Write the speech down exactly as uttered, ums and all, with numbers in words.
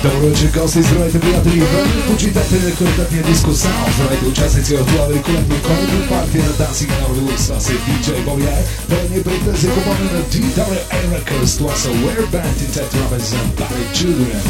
Dobroveče gosti, zdravite prijatelji, vrlo počítate kvalitatnije disco sound, zdravite učastnici otvorili kolektiv Comedy Party na Dancing in Our Roots, a se D J Bobby I, prednje prijatelji komando na D W A Records, to a Wear Band in Ted Robbins and Barry Children.